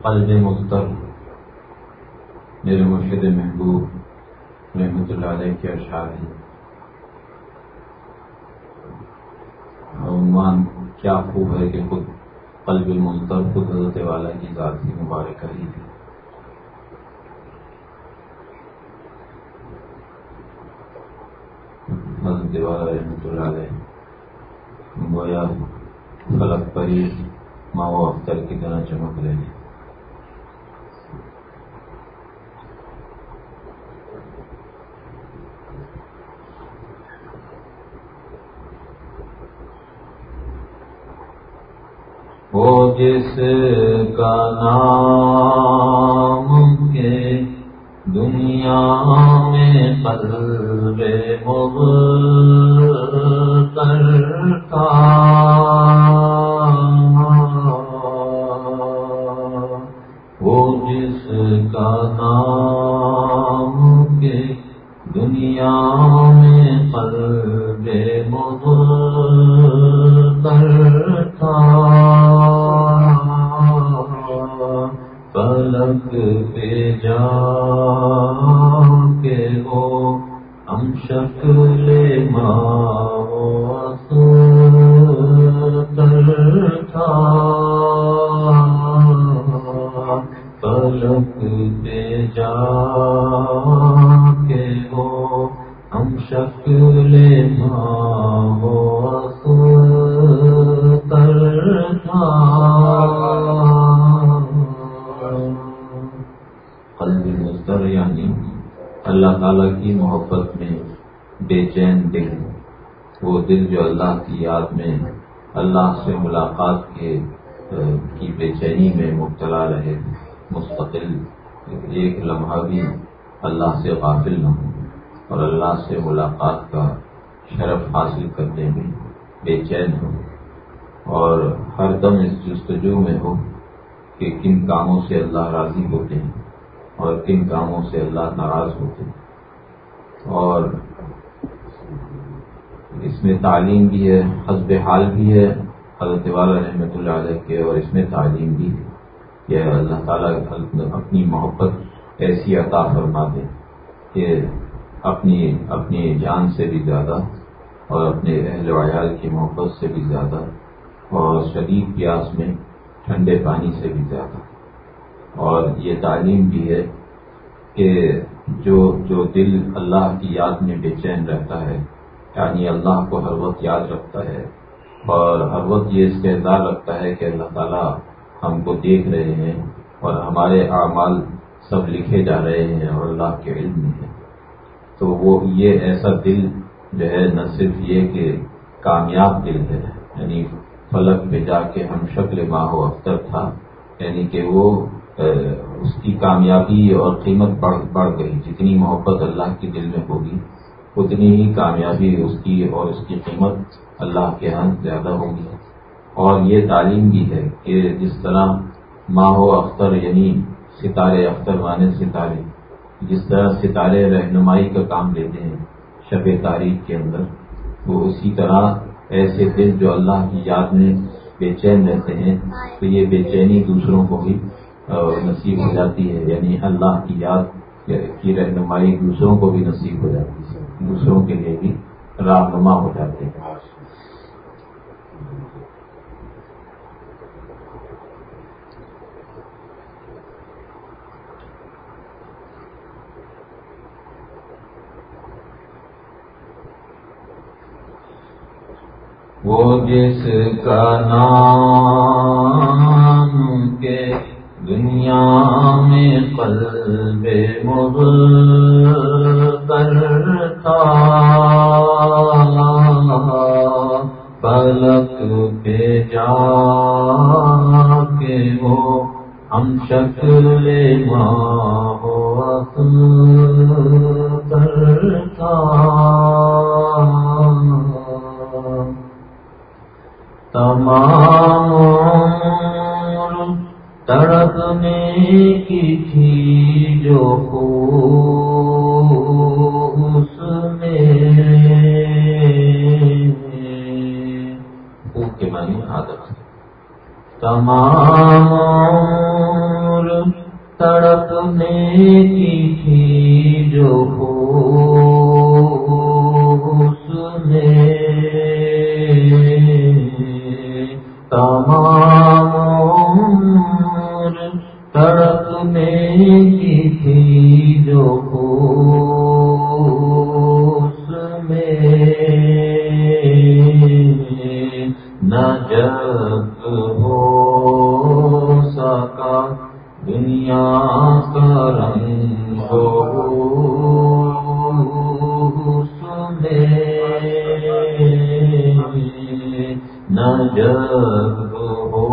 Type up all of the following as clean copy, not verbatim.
قلب مضطر میرے مرشد محبوب رحمۃ اللہ علیہ کے اشعار ہیں. عنوان کیا خوب ہے کہ خود قلب مضطر خود حضرت والا کی ذات کی مبارکہ ہی تھی. حضرت والا رحمۃ اللہ علیہ گویا فلک پر ہی ماہ و اختر کی طرح چمک رہے ہیں. وہ جس کا نام کے دنیا میں قلب مضطر تھا، وہ جس کا نام کے دنیا میں قلب مضطر تھا، فلک پہ جا کے وہ ہم شکل ماوستر تھا، فلک پہ جا کے وہ ہم شکل ماوستر تھا. قلب مضطر یعنی اللہ تعالیٰ کی محبت میں بے چین دل، وہ دل جو اللہ کی یاد میں اللہ سے ملاقات کی بے چینی میں مبتلا رہے، مستقل ایک لمحہ بھی اللہ سے غافل نہ ہو اور اللہ سے ملاقات کا شرف حاصل کرنے میں بے چین ہو اور ہر دم اس جستجو میں ہو کہ کن کاموں سے اللہ راضی ہوتے ہیں اور کن کاموں سے اللہ ناراض ہوتے ہیں. اور اس میں تعلیم بھی ہے، حسب حال بھی ہے حضرت والا رحمۃ اللہ علیہ کے، اور اس میں تعلیم بھی ہے کہ اللہ تعالیٰ اپنی محبت ایسی عطا فرما دے کہ اپنی جان سے بھی زیادہ اور اپنے اہل و عیال کی محبت سے بھی زیادہ اور شدید پیاس میں ٹھنڈے پانی سے بھی زیادہ. اور یہ تعلیم بھی ہے کہ جو دل اللہ کی یاد میں بے چین رہتا ہے، یعنی اللہ کو ہر وقت یاد رکھتا ہے اور ہر وقت یہ استحضار رکھتا ہے کہ اللہ تعالیٰ ہم کو دیکھ رہے ہیں اور ہمارے اعمال سب لکھے جا رہے ہیں اور اللہ کے علم میں ہے، تو وہ یہ ایسا دل جو ہے نہ صرف یہ کہ کامیاب دل ہے، یعنی فلک پہ جا کے ہم شکل ماہ و اختر تھا، یعنی کہ وہ اس کی کامیابی اور قیمت بڑھ گئی. جتنی محبت اللہ کے دل میں ہوگی اتنی ہی کامیابی اس کی اور اس کی قیمت اللہ کے ہاں زیادہ ہوگی. اور یہ تعلیم بھی ہے کہ جس طرح ماہ و اختر یعنی ستارے، اختر مانے ستارے، جس طرح ستارے رہنمائی کا کام لیتے ہیں شب تاریخ کے اندر، وہ اسی طرح ایسے دل جو اللہ کی یاد میں بے چین رہتے ہیں تو یہ بے چینی دوسروں کو بھی نصیب ہو جاتی ہے، یعنی اللہ کی یاد کی رہنمائی دوسروں کو بھی نصیب ہو جاتی ہے، دوسروں کے لیے بھی راہنما ہو جاتے ہیں. وہ جس کا نام کے دنیا میں قلب مضطر تھا، فلک پہ جا کے وہ ہم شکل ماہ و اختر تھا، تمام عمر تڑپنے کی تھی جو اس میں، خوب کے معنی عادت، تمام عمر تڑپنے کی تھی جو ہوش میں تمام عمر تڑپنے کی تھی جو ہوش میں نہ جگ ہو سکا دنیا کا رنگ اس میں نہ جگ ہو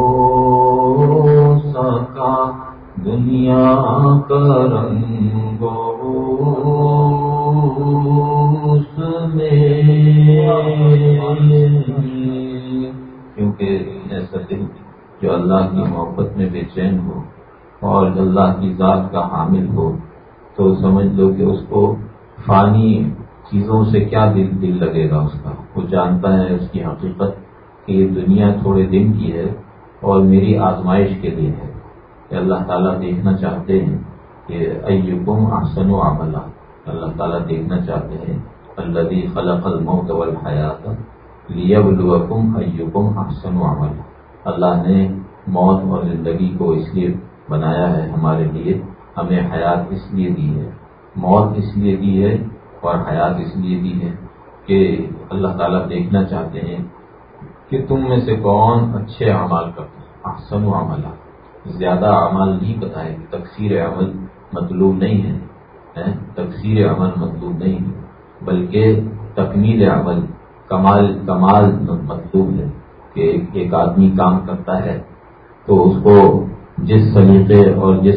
سکا دنیا کا رنگ اس میں کیونکہ ایسا دل جو اللہ کی محبت میں بے چین ہو اور اللہ کی ذات کا حامل ہو تو سمجھ لو کہ اس کو فانی چیزوں سے کیا دل لگے گا. اس کا وہ جانتا ہے اس کی حقیقت کہ یہ دنیا تھوڑے دن کی ہے اور میری آزمائش کے لیے ہے کہ اللہ تعالیٰ دیکھنا چاہتے ہیں کہ ایکم احسن عملا. اللہ تعالیٰ دیکھنا چاہتے ہیں الذی خلق الموت والحیات لیبلوکم ایکم احسن عملا. اللہ نے موت اور زندگی کو اس لیے بنایا ہے ہمارے لیے, ہمیں حیات اس لیے دی ہے, موت اس لیے دی ہے اور حیات اس لیے دی ہے کہ اللہ تعالیٰ دیکھنا چاہتے ہیں کہ تم میں سے کون اچھے اعمال کرتے ہیں. احسن عملا زیادہ اعمال نہیں بتائے کہ تکثیر عمل مطلوب نہیں ہے, تکثیر عمل مطلوب نہیں ہے بلکہ تکمیل عمل کمال مطلوب ہے کہ ایک آدمی کام کرتا ہے تو اس کو جس سلیقے اور جس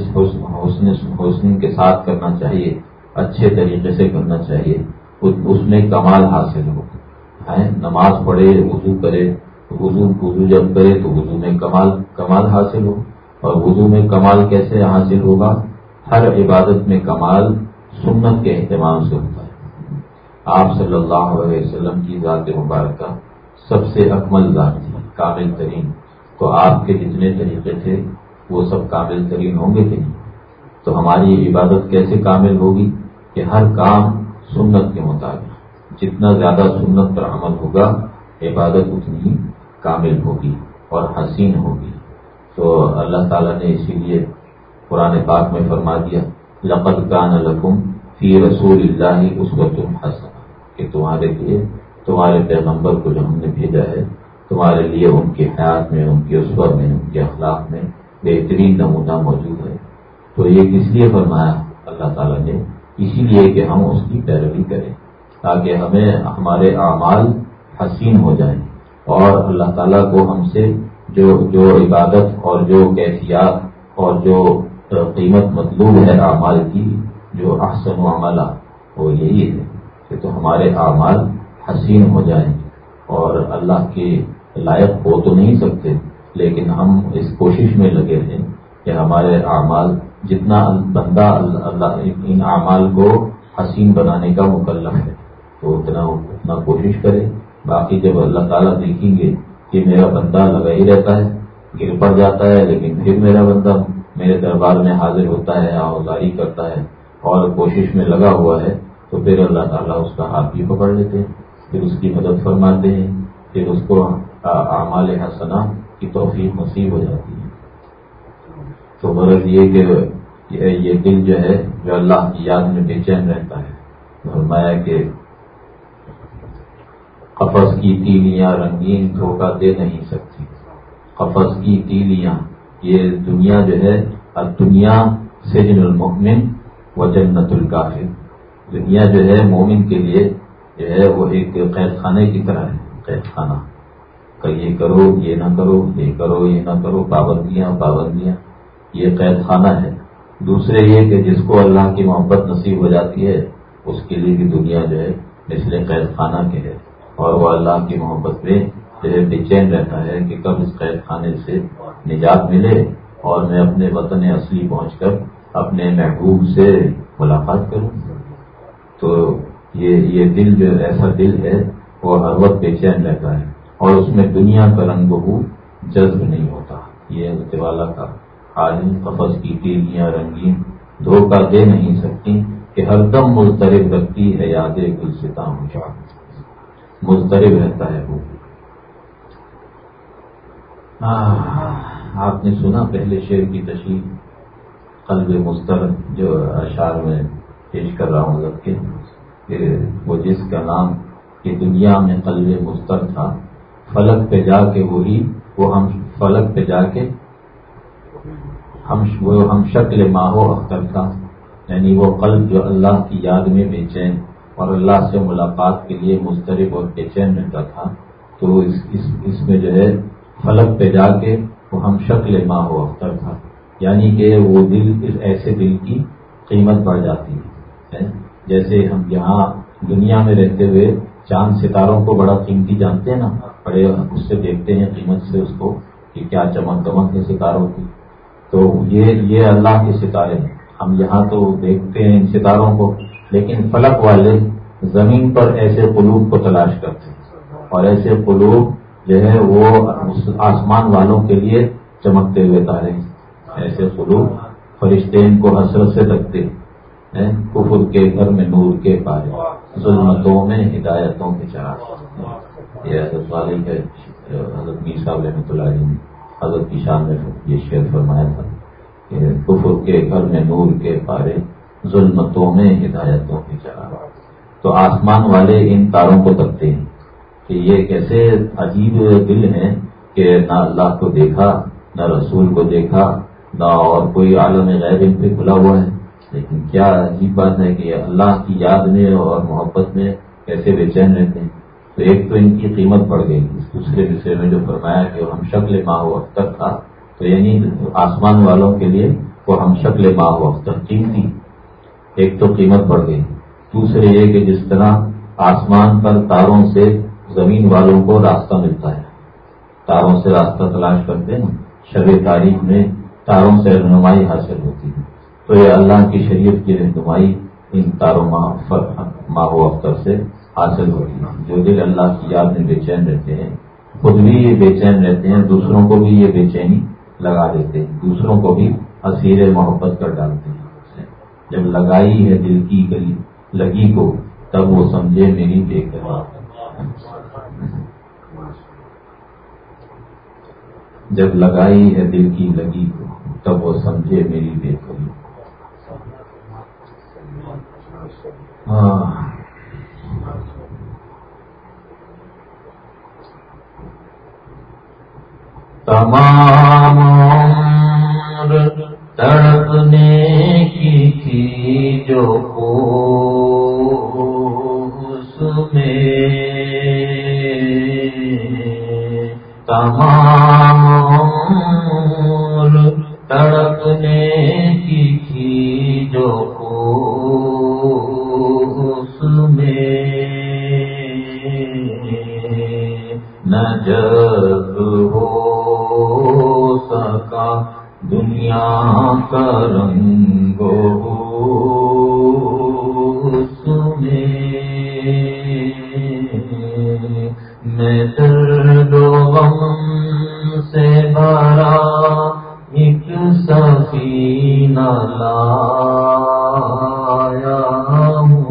حسن کے ساتھ کرنا چاہیے, اچھے طریقے سے کرنا چاہیے, اس میں کمال حاصل ہو. نماز پڑھے, وضو کرے, وضو جب کرے تو وضو میں کمال حاصل ہو. اور وضو میں کمال کیسے حاصل ہوگا؟ ہر عبادت میں کمال سنت کے اہتمام سے ہوتا ہے. آپ صلی اللہ علیہ وسلم کی ذات مبارکہ سب سے اکمل ذات تھی, کامل ترین. تو آپ کے جتنے طریقے تھے وہ سب کامل ترین ہوں گے کہ نہیں؟ تو ہماری عبادت کیسے کامل ہوگی کہ ہر کام سنت کے مطابق, جتنا زیادہ سنت پر عمل ہوگا عبادت اتنی ہی کامل ہوگی اور حسین ہوگی. تو اللہ تعالیٰ نے اسی لیے قرآن پاک میں فرما دیا لقد کان لکم فی رسول اللہ اسوۃ حسنہ, کہ تمہارے لیے تمہارے پیغمبر کو جو ہم نے بھیجا ہے تمہارے لیے ان کی حیات میں, ان کی اسوہ میں, ان کے اخلاق میں بہترین نمونہ موجود ہے. تو یہ کس لیے فرمایا اللہ تعالیٰ نے؟ اسی لیے کہ ہم اس کی پیروی کریں تاکہ ہمیں ہمارے اعمال حسین ہو جائیں اور اللہ تعالیٰ کو ہم سے جو عبادت اور جو کیفیات اور جو قیمت مطلوب ہے اعمال کی, جو احسن عملہ, وہ یہی ہے کہ تو ہمارے اعمال حسین ہو جائیں. اور اللہ کے لائق ہو تو نہیں سکتے لیکن ہم اس کوشش میں لگے ہیں کہ ہمارے اعمال جتنا بندہ اللہ ان اعمال کو حسین بنانے کا مکلف ہے تو اتنا کوشش کرے. باقی جب اللہ تعالیٰ دیکھیں گے کہ میرا بندہ لگا ہی رہتا ہے, گر پڑ جاتا ہے, لیکن پھر میرا بندہ میرے دربار میں حاضر ہوتا ہے, آوازاری کرتا ہے اور کوشش میں لگا ہوا ہے, تو پھر اللہ تعالیٰ اس کا ہاتھ بھی پکڑ لیتے ہیں, پھر اس کی مدد فرماتے ہیں, پھر اس کو اعمال حسنہ کی توفیق نصیب ہو جاتی ہے. تو غرض یہ کہ یہ دل جو ہے جو اللہ کی یاد میں بے چین رہتا ہے. فرمایا کہ قفس کی تیلیاں رنگین دھوکہ دے نہیں سکتی. قفس کی تیلیاں, یہ دنیا جو ہے دنیا سجن المؤمن و جنت الکافر. دنیا جو ہے مومن کے لیے جو ہے وہ ایک قید خانے کی طرح ہے. قید خانہ کہ یہ کرو یہ نہ کرو, یہ کرو یہ نہ کرو, پابندیاں, یہ قید خانہ ہے. دوسرے یہ کہ جس کو اللہ کی محبت نصیب ہو جاتی ہے اس کے لیے بھی دنیا جو ہے مثل قید خانہ کے ہے, اور وہ اللہ کی محبت میں جو ہے بے چین رہتا ہے کہ کب اس قید خانے سے نجات ملے اور میں اپنے وطن اصلی پہنچ کر اپنے محبوب سے ملاقات کروں. تو یہ دل جو ایسا دل ہے وہ ہر وقت بے چین رہتا ہے اور اس میں دنیا کا رنگ بو جذب نہیں ہوتا. یہ اللہ تعالیٰ کا حالیں قفس کی تیلیاں رنگین دھوکہ دے نہیں سکتی کہ ہر دم مضطرب رکھتی ہے یاد گلستاں مجھے، مضطرب رہتا ہے وہ۔ آپ نے سنا پہلے شعر کی تشریح قلب مضطرب جو اشعار میں پیش کر رہا ہوں کہ وہ جس کا نام کہ دنیا میں قلب مضطرب تھا، فلک پہ جا کے وہی وہ ہم فلک پہ جا کے ہم شکل ماہ و اختر تھا، یعنی وہ قلب جو اللہ کی یاد میں بے چین اور اللہ سے ملاقات کے لیے مضطرب اور بے چین رہتا تھا، تو اس میں جو ہے فلک پہ جا کے وہ ہم شکل ماہ و اختر تھا، یعنی کہ وہ دل ایسے دل کی قیمت بڑھ جاتی ہے جیسے ہم یہاں دنیا میں رہتے ہوئے چاند ستاروں کو بڑا قیمتی جانتے ہیں نا، بڑے اس سے دیکھتے ہیں قیمت سے اس کو کہ کیا چمک دمک ہے ستاروں کی، تو یہ اللہ کے ستارے ہیں۔ ہم یہاں تو دیکھتے ہیں ان ستاروں کو، لیکن فلک والے زمین پر ایسے قلوب کو تلاش کرتے ہیں، اور ایسے قلوب جو ہے وہ آسمان والوں کے لیے چمکتے ہوئے تارے ہیں، ایسے قلوب فرشتے ان کو حسرت سے تکتے ہیں، کفر کے گھر میں نور کے پارے، ظلمتوں میں ہدایتوں کے چراغ۔ یہ حضرت والی کے حضرت میر صاحب رحمۃ اللہ علیہ نے حضرت کی شان میں یہ شعر فرمایا تھا کہ کفر کے گھر میں نور کے پارے، ظلمتوں میں ہدایتوں کے چراغ۔ تو آسمان والے ان تاروں کو تکتے ہیں کہ یہ کیسے عجیب دل ہیں کہ نہ اللہ کو دیکھا، نہ رسول کو دیکھا، نہ اور کوئی عالم غیب ان پہ کھلا ہوا ہے، لیکن کیا عجیب بات ہے کہ اللہ کی یاد میں اور محبت میں کیسے بے چین رہتے ہیں۔ تو ایک تو ان کی قیمت بڑھ گئی، دوسرے مصرے میں جو فرمایا کہ ہم شکل ماہ و اختر تھا، تو یعنی آسمان والوں کے لیے وہ ہم شکل ماہ و اختر قیمتی، ایک تو قیمت بڑھ گئی، دوسرے یہ کہ جس طرح آسمان پر تاروں سے زمین والوں کو راستہ ملتا ہے، تاروں سے راستہ تلاش کرتے ہیں، شب تاریخ میں تاروں سے رہنمائی حاصل ہوتی ہے، تو یہ اللہ کی شریعت کی رہنمائی ان تاروں ماہ و اختر سے حاصل ہوتی ہے۔ جو دل اللہ کی یاد میں بے چین رہتے ہیں، خود بھی یہ بے چین رہتے ہیں، دوسروں کو بھی یہ بے چینی لگا دیتے ہیں، دوسروں کو بھی اسیر محبت کر ڈالتے ہیں۔ جب لگائی ہے دل کی گلی لگی کو، تب وہ سمجھے میری بے قراری، جب لگائی ہے دل کی لگی کو، تب وہ سمجھے میری بے قراری۔ تمام عمر تڑپنے کی تھی جو اس میں، تمام عمر تڑپنے کی تھی جو اس میں، نہ جب ہو سکا دنیا کا رنگ اس میں، میں درد و غم سے بھرا ایک سفینہ لایا ہوں،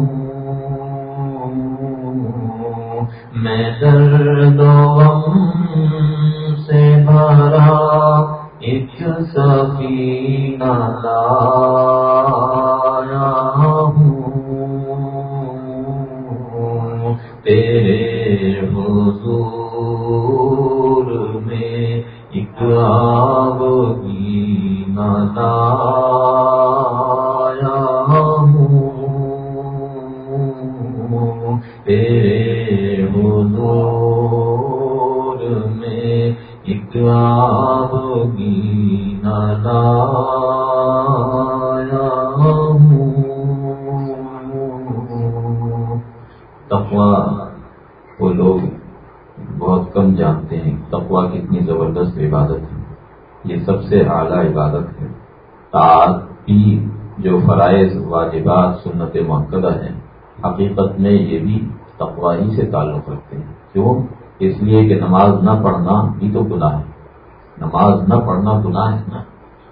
میں درد و غم سے بھرا ایک سفینہ لایا ہوں، تیرے حضور میں ایک آبگینہ لایا ہوں، تیرے حضور میں ایک آبگینہ لایا ہوں۔ تقویٰ وہ لوگ بہت کم جانتے ہیں، تقویٰ کتنی زبردست عبادت ہے، یہ سب سے اعلیٰ عبادت ہے۔ طاعت بھی جو فرائض واجبات سنت مؤکدہ ہیں، حقیقت میں یہ بھی تقویٰ ہی سے تعلق رکھتے ہیں۔ کیوں؟ اس لیے کہ نماز نہ پڑھنا بھی تو گناہ ہے، نماز نہ پڑھنا گناہ ہے نا،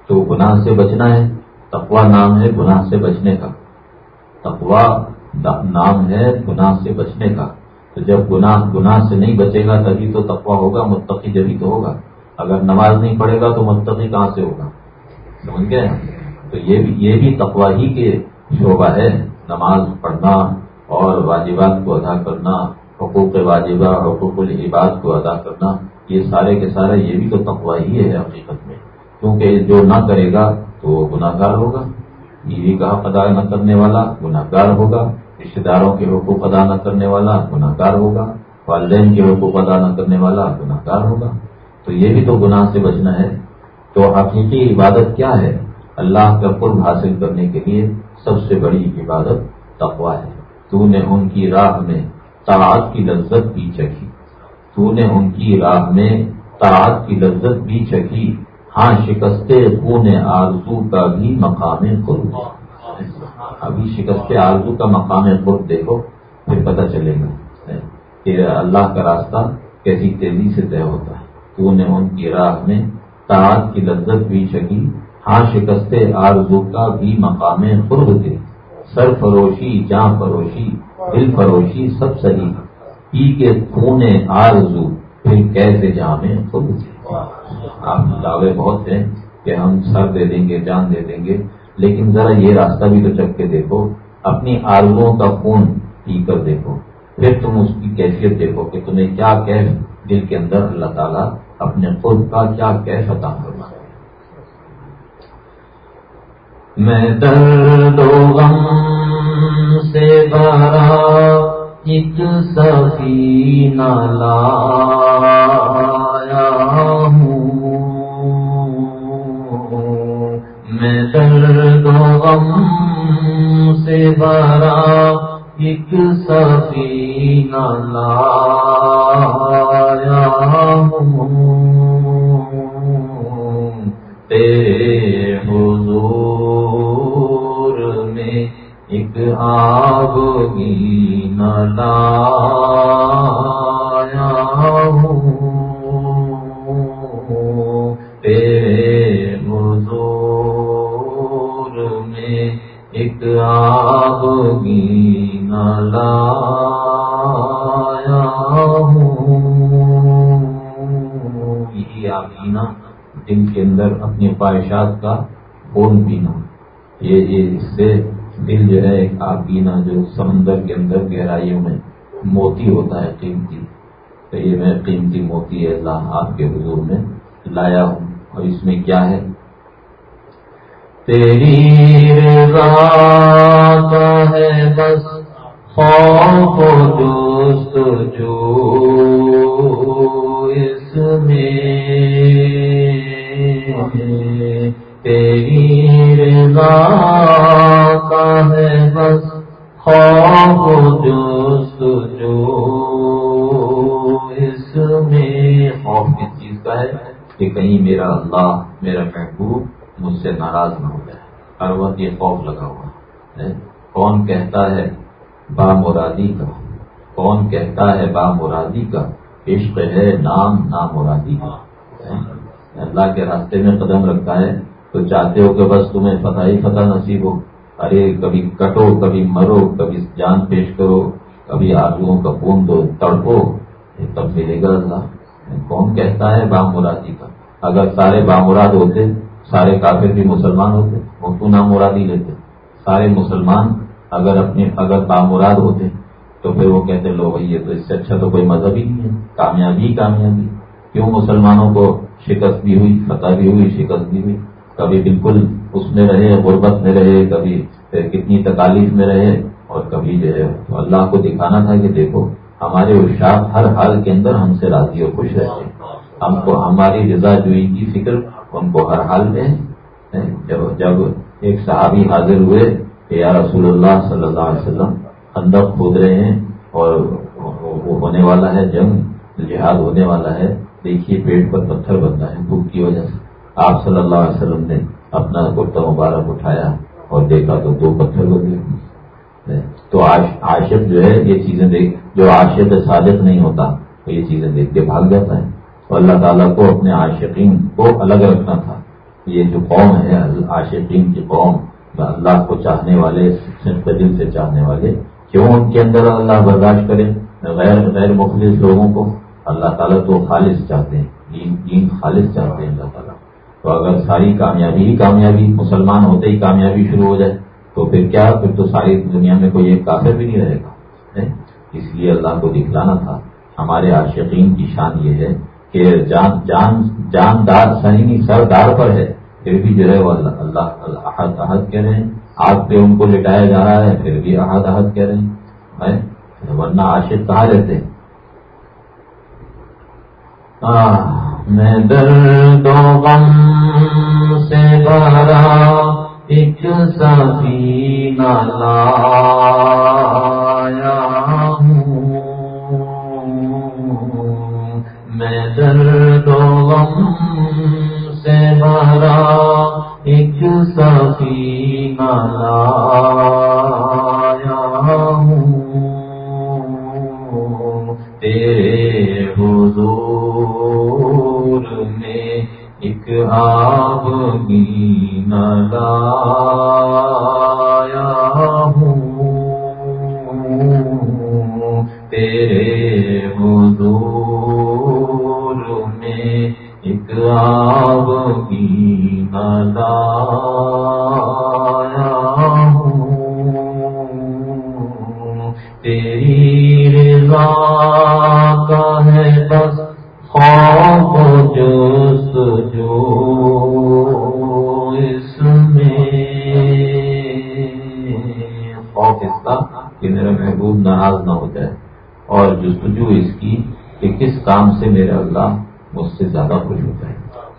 تو گناہ سے بچنا ہے. تقویٰ نام ہے گناہ سے بچنے کا. تقویٰ نام ہے گناہ سے بچنے کا. تو جب گناہ سے نہیں بچے گا تبھی تو تقویٰ ہوگا. متقی جبھی تو ہوگا. اگر نماز نہیں پڑھے گا تو متقی کہاں سے ہوگا؟ سمجھ گئے؟ تو یہ بھی تقویٰ ہی کے شعبہ ہے. نماز پڑھنا اور واجبات کو ادا کرنا، حقوق واجبہ حقوق العباد کو ادا کرنا، یہ سارے کے سارے یہ بھی تو تقویٰ ہی ہے حقیقت میں. کیونکہ جو نہ کرے گا تو وہ گناہ گار ہوگا. بیوی کا حق ادا نہ کرنے والا گناہ گار ہوگا. رشتے داروں کے حقوق ادا نہ کرنے والا گناہ گار ہوگا. والدین کے حقوق ادا نہ کرنے والا گناہ گار ہوگا. تو یہ بھی تو گناہ سے بچنا ہے. تو حقیقی عبادت کیا ہے؟ اللہ کا قرب حاصل کرنے کے لیے سب سے بڑی عبادت تقویٰ ہے. تو نے ان کی راہ میں طاعت کی لذت بھی چکھی. تو نے ان کی راہ میں طاعت کی لذت بھی چکھی. ہاں شکستے خون آرزو کا بھی مقام قرب. ابھی شکست آرزو کا مقام قرب دیکھو پھر پتہ چلے گا کہ اللہ کا راستہ کیسی تیزی سے طے ہوتا ہے. تو نے ان کی راہ میں طاعت کی لذت بھی چکی. ہاں شکست آرزو کا بھی مقام قرب تھے. سر فروشی جاں فروشی دل فروشی سب صحیح. پی کے خون آرزو پھر کیسے جامیں خود تھے. آپ دعوے بہت ہیں کہ ہم سر دے دیں گے جان دے دیں گے، لیکن ذرا یہ راستہ بھی تو چکھ کے دیکھو. اپنی آرزوؤں کا خون پی کر دیکھو، پھر تم اس کی کیفیت دیکھو کہ تمہیں کیا کیف دل کے اندر اللہ تعالیٰ اپنے قرب کا کیا کیف عطا کرنا. میں درد و غم سے بھرا ایک سفینہ لایا ہوں. میں درد و غم سے بھرا ایک سفینہ لایا ہوں. تیرے حضور میں ایک آبگینہ لایا ہوں. تیرے حضور میں ایک آبگینہ لایا ہوں. یہ آبگینہ دل کے اندر اپنی خواہشات کا خون پینا. یہ اس سے دل جو ہے ایک آبگینہ جو سمندر کے اندر گہرائیوں میں موتی ہوتا ہے قیمتی. تو یہ میں قیمتی موتی ہے اللہ آپ کے حضور میں لایا ہوں. اور اس میں کیا ہے؟ تیری رضا کا ہے بس خوف و جستجو اس میں. تیری رضا کا ہے بس خوف و جستجو اس میں. خوف کس چیز کا ہے؟ کہ کہیں میرا اللہ میرا محبوب مجھ سے ناراض نہ ہو جائے. ہر وقت یہ خوف لگا ہوا ہے. کون کہتا ہے با مرادی کا؟ کون کہتا ہے با مرادی کا؟ عشق ہے نام نامرادی کا. اللہ کے راستے میں قدم رکھتا ہے تو چاہتے ہو کہ بس تمہیں فتح ہی فتح نصیب ہو. ارے کبھی کٹو کبھی مرو کبھی جان پیش کرو کبھی آرزوؤں کا خون دو تڑپو تب ملے گا اللہ. کون کہتا ہے بامرادی کا؟ اگر سارے بامراد ہوتے سارے کافر بھی مسلمان ہوتے وہ تو نامرادی لیتے. سارے مسلمان اگر بامراد ہوتے تو پھر وہ کہتے لو بھائی یہ تو اس سے اچھا تو کوئی مذہب ہی نہیں ہے. کامیابی کامیابی. کیوں مسلمانوں کو شکست بھی ہوئی فتح بھی ہوئی شکست بھی ہوئی. کبھی بالکل اس میں رہے غربت میں رہے کبھی کتنی تکالیف میں رہے اور کبھی جو ہے اللہ کو دکھانا تھا کہ دیکھو ہمارے ارشاد ہر حال کے اندر ہم سے راضی اور خوش رہتے ہیں. ہم کو ہماری رضا جوئی کی فکر ان کو ہر حال میں. جب ایک صحابی حاضر ہوئے کہ یا رسول اللہ صلی اللہ علیہ وسلم خندق کھود رہے ہیں اور وہ ہونے والا ہے جنگ جہاد ہونے والا ہے دیکھیے پیٹ پر پتھر بنتا ہے بھوک کی وجہ سے. آپ صلی اللہ علیہ وسلم نے اپنا کرتا مبارک اٹھایا اور دیکھا تو 2 پتھر بنے. تو عاشق جو ہے یہ چیزیں دیکھ جو عاشق صادق نہیں ہوتا تو یہ چیزیں دیکھ کے بھاگ جاتا ہے. اور اللہ تعالیٰ کو اپنے عاشقین کو الگ رکھنا تھا یہ جو قوم ہے عاشقین کی قوم، اللہ کو چاہنے والے، صرف دل سے چاہنے والے، کیوں ان کے اندر اللہ برداشت کرے غیر مخلص لوگوں کو؟ اللہ تعالیٰ تو خالص چاہتے ہیں، دین خالص چاہتے ہیں اللہ تعالیٰ. تو اگر ساری کامیابی ہی کامیابی، مسلمان ہوتے ہی کامیابی شروع ہو جائے تو پھر کیا؟ پھر تو ساری دنیا میں کوئی ایک کافر بھی نہیں رہے گا. اس لیے اللہ کو دکھلانا تھا. ہمارے عاشقین کی شان یہ ہے کہ جاندار سنی سردار پر ہے، پھر بھی جو ہے وہ اللہ احد احد کہہ رہے ہیں. آگ پہ ان کو لٹایا جا رہا ہے پھر بھی احد احد کہہ رہے ہیں. ورنہ عاشق کہاں رہتے ہیں؟ میں درد و غم سے بھرا ایک سفینہ لایا ہوں، میں درد و غم سے بھرا ایک سفینہ لایا ہوں، تیرے حضور میں ایک آبگینہ لایا ہوں، تیرے حضور میں ایک آبگینہ لایا ہوں، تیری رضا کا ہے بس خوف جستجو اس میں، خوف اس کا کہ میرا محبوب ناراض نہ ہو جائے، اور جستجو اس کی کہ کس کام سے میرا اللہ مجھ سے زیادہ خوش ہو جائے.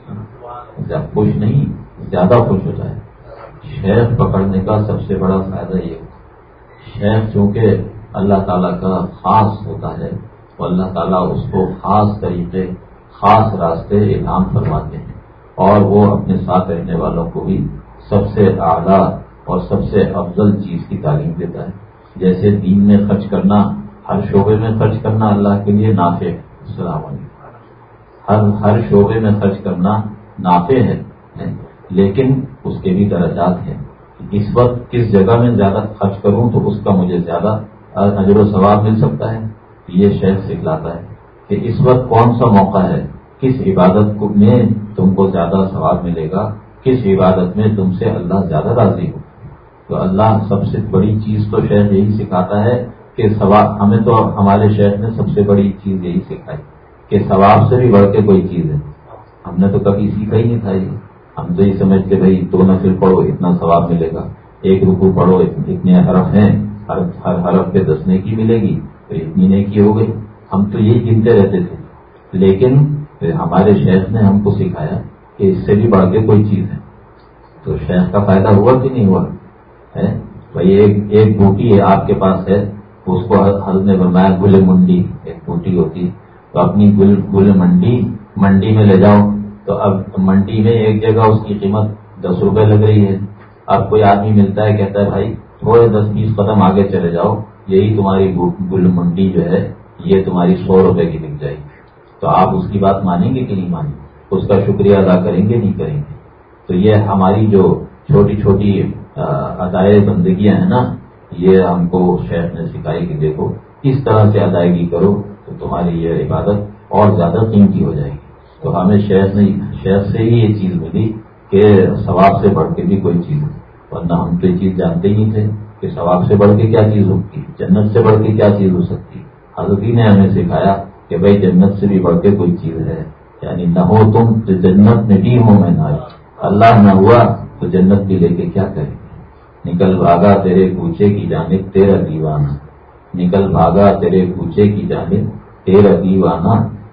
خوش نہیں، زیادہ خوش ہو جائے. شیخ پکڑنے کا سب سے بڑا فائدہ یہ ہوتا ہے. شیخ چونکہ اللہ تعالیٰ کا خاص ہوتا ہے، تو اللہ تعالیٰ اس کو خاص طریقے، خاص راستے الہام فرماتے ہیں، اور وہ اپنے ساتھ رہنے والوں کو بھی سب سے اعلیٰ اور سب سے افضل چیز کی تعلیم دیتا ہے. جیسے دین میں خرچ کرنا، ہر شعبے میں خرچ کرنا اللہ کے لیے نافع ہے. السلام علیکم. ہر شعبے میں خرچ کرنا نافع ہے، لیکن اس کے بھی درجات ہیں. اس وقت کس جگہ میں زیادہ خرچ کروں تو اس کا مجھے زیادہ اجر و ثواب مل سکتا ہے. یہ شیخ سکھلاتا ہے کہ اس وقت کون سا موقع ہے، کس عبادت میں تم کو زیادہ ثواب ملے گا، کس عبادت میں تم سے اللہ زیادہ راضی ہو. تو اللہ سب سے بڑی چیز تو شیخ یہی سکھاتا ہے کہ ثواب. ہمیں تو ہمارے شیخ نے سب سے بڑی چیز یہی سکھائی کہ ثواب سے بھی بڑھ کے کوئی چیز ہے. ہم نے تو کبھی سیکھا ہی نہیں تھا یہ. ہم تو یہ سمجھتے بھائی 2 نفل پڑھو اتنا ثواب ملے گا، 1 رکوع پڑھو اتنے حرف ہیں، ہر حرف پہ 10 نیکی ملے گی، تو اتنی نیکی ہو گئی. ہم تو یہی گنتے رہتے تھے. لیکن ہمارے شیخ نے ہم کو سکھایا کہ اس سے بھی بڑھ کے کوئی چیز ہے. تو شیخ کا فائدہ ہوا کہ نہیں ہوا ہے؟ بھائی ایک بوٹی ہے آپ کے پاس ہے، اس کو حضرت نے فرمایا گل منڈی، ایک بوٹی ہوتی، تو اپنی گل منڈی میں لے جاؤ. تو اب منڈی میں ایک جگہ اس کی قیمت 10 روپے لگ رہی ہے. اب کوئی آدمی ملتا ہے کہتا ہے بھائی تھوڑے 10-20 قدم آگے چلے جاؤ، یہی تمہاری گل منڈی جو ہے یہ تمہاری 100 روپے کی بک جائے گی. تو آپ اس کی بات مانیں گے کہ نہیں مانیں گے؟ اس کا شکریہ ادا کریں گے نہیں کریں گے؟ تو یہ ہماری جو چھوٹی چھوٹی ادائے بندگیاں ہیں نا، یہ ہم کو شیخ نے سکھائی کہ دیکھو کس طرح سے ادائیگی کرو تو تمہاری یہ عبادت اور زیادہ قیمتی ہو جائے گی. تو ہمیں شیخ سے ہی یہ چیز ملی کہ ثواب سے بڑھ کے بھی کوئی چیز ہے. ورنہ ہم تو یہ چیز جانتے ہی نہیں تھے کہ ثواب سے بڑھ کے کیا چیز ہوتی، جنت سے بڑھ کے کیا چیز ہو سکتی. حضرت نے ہمیں سکھایا کہ بھائی جنت سے بھی بڑھ کے کوئی چیز ہے. یعنی نہ ہو تم تو جنت میں بھی ہو میں نہ، اللہ نہ ہوا تو جنت بھی لے کے کیا کریں. نکل بھاگا تیرے کوچے کی جانب تیرا دیوانہ، نکل بھاگا تیرے کوچے کی جانب تیرا دیوانہ،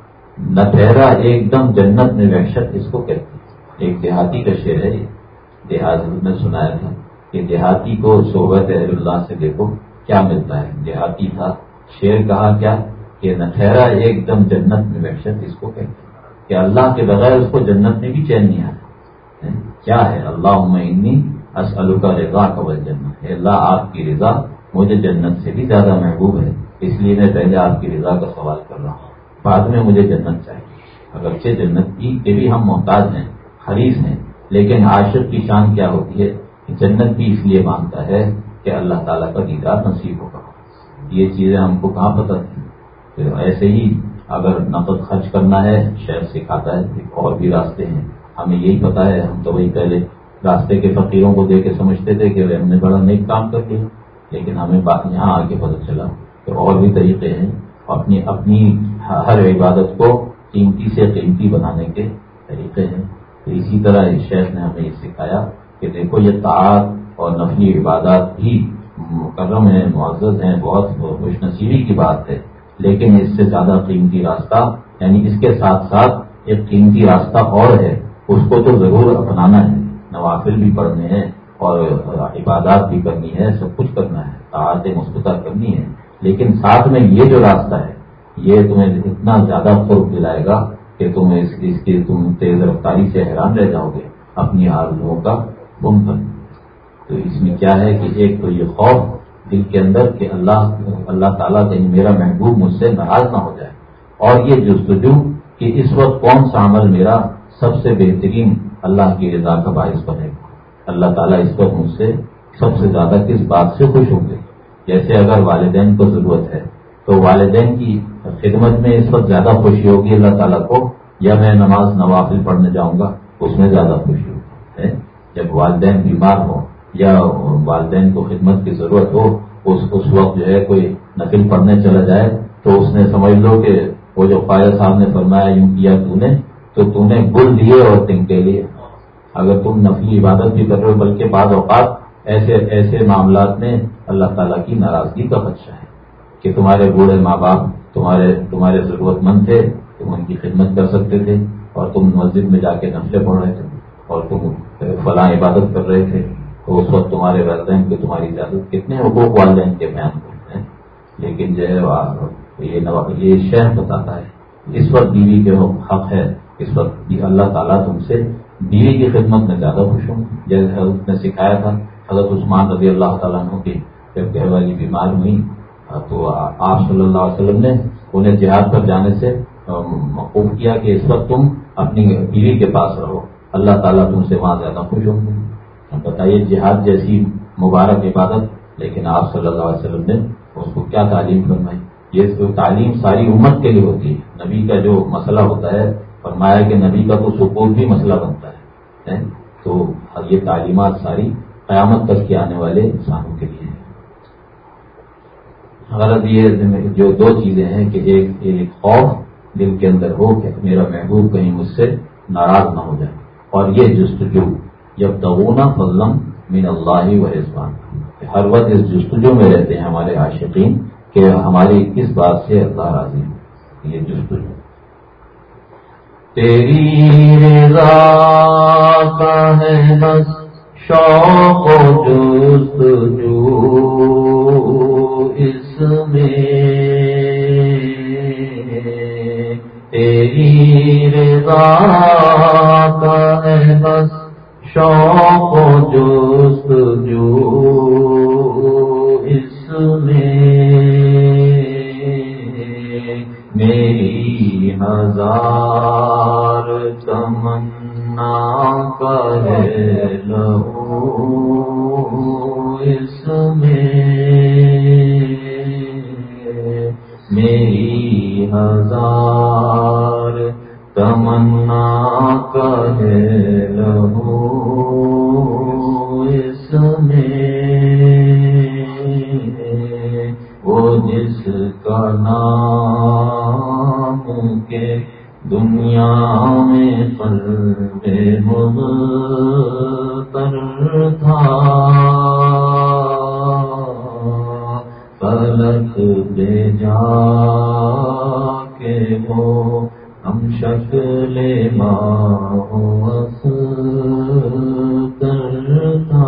نہ ٹھہرا ایک دم جنت میں وحشت اس کو کہتے ہیں. ایک دیہاتی کا شعر ہے یہ، دیہاتی نے سنایا تھا کہ دیہاتی کو صحبت اہل اللہ سے دیکھو کیا ملتا ہے. دیہاتی تھا، شعر کہا کیا کہ نہ ٹھہرا ایک دم جنت میں وحشت اس کو کہتے ہیں کہ اللہ کے بغیر اس کو جنت میں بھی چین نہیں آتا. کیا ہے اللہم انی اسألک رضاک والجنہ، اللہ آپ کی رضا مجھے جنت سے بھی زیادہ محبوب ہے، اس لیے میں پہلے آپ کی رضا کا سوال کر رہا ہوں، بعد میں مجھے جنت چاہیے. اگرچہ جنت کی کے بھی ہم محتاج ہیں، حریص ہیں، لیکن عاشق کی شان کیا ہوتی ہے کہ جنت بھی اس لیے مانگتا ہے کہ اللہ تعالیٰ کا دیدار نصیب ہوگا. یہ چیزیں ہم کو کہاں پتہ تھی. ایسے ہی اگر نقد خرچ کرنا ہے شیخ سکھاتا ہے اور بھی راستے ہیں. ہمیں یہی پتا ہے, ہم تو وہی پہلے راستے کے فقیروں کو دیکھ کے سمجھتے تھے کہ ہم نے بڑا نیک کام کر دیا, لیکن ہمیں بات یہاں آ کے پتہ چلا کہ اور بھی طریقے ہیں. اپنی ہر عبادت کو قیمتی سے قیمتی بنانے کے طریقے ہیں. تو اسی طرح اس شیخ نے ہمیں یہ سکھایا کہ دیکھو یہ طاعت اور نفلی عبادات بھی مکرم ہیں, معزز ہیں, بہت خوش نصیبی کی بات ہے, لیکن اس سے زیادہ قیمتی راستہ, یعنی اس کے ساتھ ساتھ ایک قیمتی راستہ اور ہے, اس کو تو ضرور اپنانا ہے. نوافل بھی پڑھنے ہیں اور عبادات بھی کرنی ہے, سب کچھ کرنا ہے, طاعت مثبتہ کرنی ہے, لیکن ساتھ میں یہ جو راستہ ہے یہ تمہیں اتنا زیادہ قرب دلائے گا کہ تم اس کی تم تیز رفتاری سے حیران رہ جاؤ گے اپنی آرزوؤں کا گم کر. تو اس میں کیا ہے کہ ایک تو یہ خوف دل کے اندر کہ اللہ تعالیٰ کہیں میرا محبوب مجھ سے ناراض نہ ہو جائے, اور یہ جستجو کہ اس وقت کون سا عمل میرا سب سے بہترین اللہ کی رضا کا باعث بنے گا. اللہ تعالیٰ اس وقت مجھ سے سب سے زیادہ کس بات سے خوش ہوں گے. جیسے اگر والدین کو ضرورت ہے تو والدین کی خدمت میں اس وقت زیادہ خوشی ہوگی اللہ تعالیٰ کو, یا میں نماز نوافل پڑھنے جاؤں گا اس میں زیادہ خوشی ہوگی. جب والدین بیمار ہوں یا والدین کو خدمت کی ضرورت ہو, اس وقت جو ہے کوئی نفل پڑھنے چلا جائے تو اس نے سمجھ لو کہ وہ جو خواجہ صاحب نے فرمایا یوں کیا تو نے گل دیے اور تنکے لیے. اگر تم نفلی عبادت بھی کر رہے ہو, بلکہ بعض اوقات ایسے معاملات میں اللہ تعالیٰ کی ناراضگی کا خدشہ ہے کہ تمہارے بوڑھے ماں باپ تمہارے ضرورت مند تھے, تم ان کی خدمت کر سکتے تھے, اور تم مسجد میں جا کے نفلیں پڑھ رہے تھے اور تم فلاں عبادت کر رہے تھے, تو اس وقت تمہارے والدین کو تمہاری اجازت کتنے حقوق والدین کے بیان کرتے ہیں. لیکن جو ہے یہ شیخ بتاتا ہے اس وقت بیوی کے حق ہے, اس وقت اللہ تعالیٰ تم سے بیوی کی خدمت میں زیادہ خوش ہوں. جیسے حضرت نے سکھایا تھا, حضرت عثمان رضی اللہ تعالیٰ عنہ کی جب گھر والی بیمار ہوئی تو آپ صلی اللہ علیہ وسلم نے انہیں جہاد پر جانے سے موقوف کیا کہ اس وقت تم اپنی بیوی کے پاس رہو, اللہ تعالیٰ تم سے وہاں زیادہ خوش ہوں گے. بتائیے جہاد جیسی مبارک عبادت, لیکن آپ صلی اللہ علیہ وسلم نے اس کو کیا تعلیم فرمائی. یہ تعلیم ساری امت کے لیے ہوتی ہے. نبی کا جو مسئلہ ہوتا ہے, فرمایا کہ نبی کا تو سکوت بھی مسئلہ بنتا ہے, تو یہ تعلیمات ساری قیامت تک کے آنے والے انسانوں کے لیے. غرض یہ جو دو چیزیں ہیں کہ ایک خوف دل کے اندر ہو کہ میرا محبوب کہیں مجھ سے ناراض نہ ہو جائے, اور یہ جستجو جب تغونا فضلم من اللہ و رضوان, ہر وقت اس جستجو میں رہتے ہیں ہمارے عاشقین کہ ہماری کس بات سے اللہ راضی ہے. یہ جستجو تیری رضا کا ہے بس شوق و جستجو اس میں, تیری رضا کا ہے بس شوق و جستجو اس میں, میری ہزار تمنا کرے لہو اس میں, میری ہزار تمنا کرے لہو اس میں, وہ جس کا نام کے دنیا میں قلب مبتر تھا, فلک لے جا کے وہ ہم شکل ماہ اختر تھا.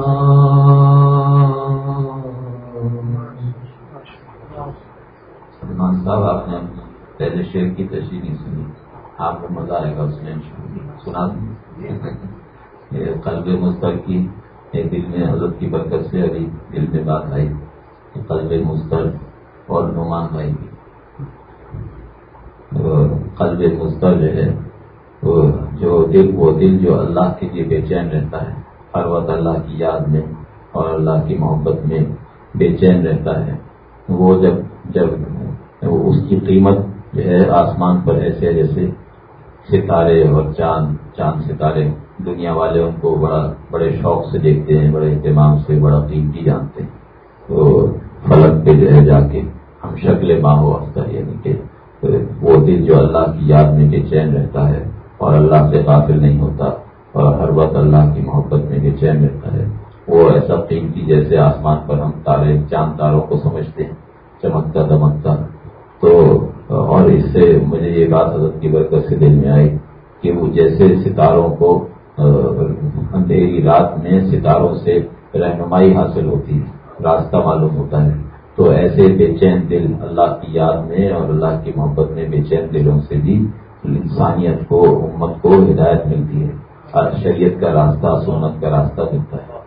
سلمان صاحب آپ نے پہلے شعر کی تشریح نہیں سنی, آپ کو مزہ آئے گا اس میں سنا دیں. قلب مضطر کی دل میں حضرت کی برکت سے ابھی دل میں بات آئی, قلب مضطر اور نعمان بھائی کی. قلب مضطر جو ہے وہ دل جو اللہ کے لیے بے چین رہتا ہے، ہر وقت اللہ کی یاد میں اور اللہ کی محبت میں بے چین رہتا ہے، وہ جب اس کی قیمت جو ہے آسمان پر ایسے جیسے ستارے اور چاند ستارے، دنیا والے ان کو بڑے شوق سے دیکھتے ہیں، بڑے اہتمام سے، بڑا قیمتی جانتے ہیں، تو فلک پہ جو ہے جا کے ہم شکل ماہو اختر، یعنی کہ وہ دل جو اللہ کی یاد میں بے چین رہتا ہے اور اللہ سے غافل نہیں ہوتا اور ہر وقت اللہ کی محبت میں بے چین رہتا ہے، وہ ایسا قیمتی جیسے آسمان پر ہم تارے چاند تاروں کو سمجھتے ہیں چمکتا دمکتا. تو اور اس سے مجھے یہ بات حضرت کی برکت سے دل میں آئی کہ وہ جیسے ستاروں کو اندھیری رات میں ستاروں سے رہنمائی حاصل ہوتی ہے، راستہ معلوم ہوتا ہے، تو ایسے بے چین دل اللہ کی یاد میں اور اللہ کی محبت میں بے چین دلوں سے بھی انسانیت کو، امت کو ہدایت ملتی ہے، شریعت کا راستہ، سنت کا راستہ ملتا ہے.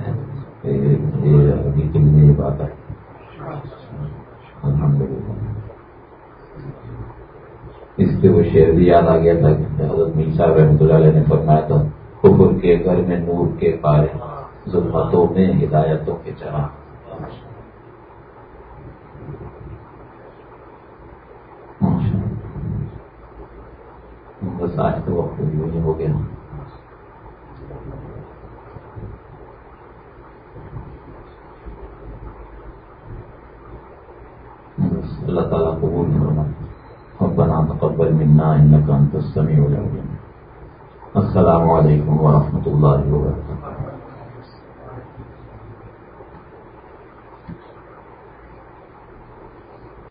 یہ دل میں یہ بات ہے. الحمدللہ. اس پہ وہ شعر بھی یاد آ گیا تھا کہ حضرت میر صاحب رحمۃ اللہ علیہ نے فرمایا تھا، کفر کے گھر میں نور کے پارے، ظلمتوں میں ہدایتوں کے چراغ. بس آج تو وقت یوں ہو گیا. اللہ تعالیٰ قبول فرمائے. ربنا تقبل منا انك انت السميع العليم. السلام علیکم ورحمۃ اللہ وبرکاتہ.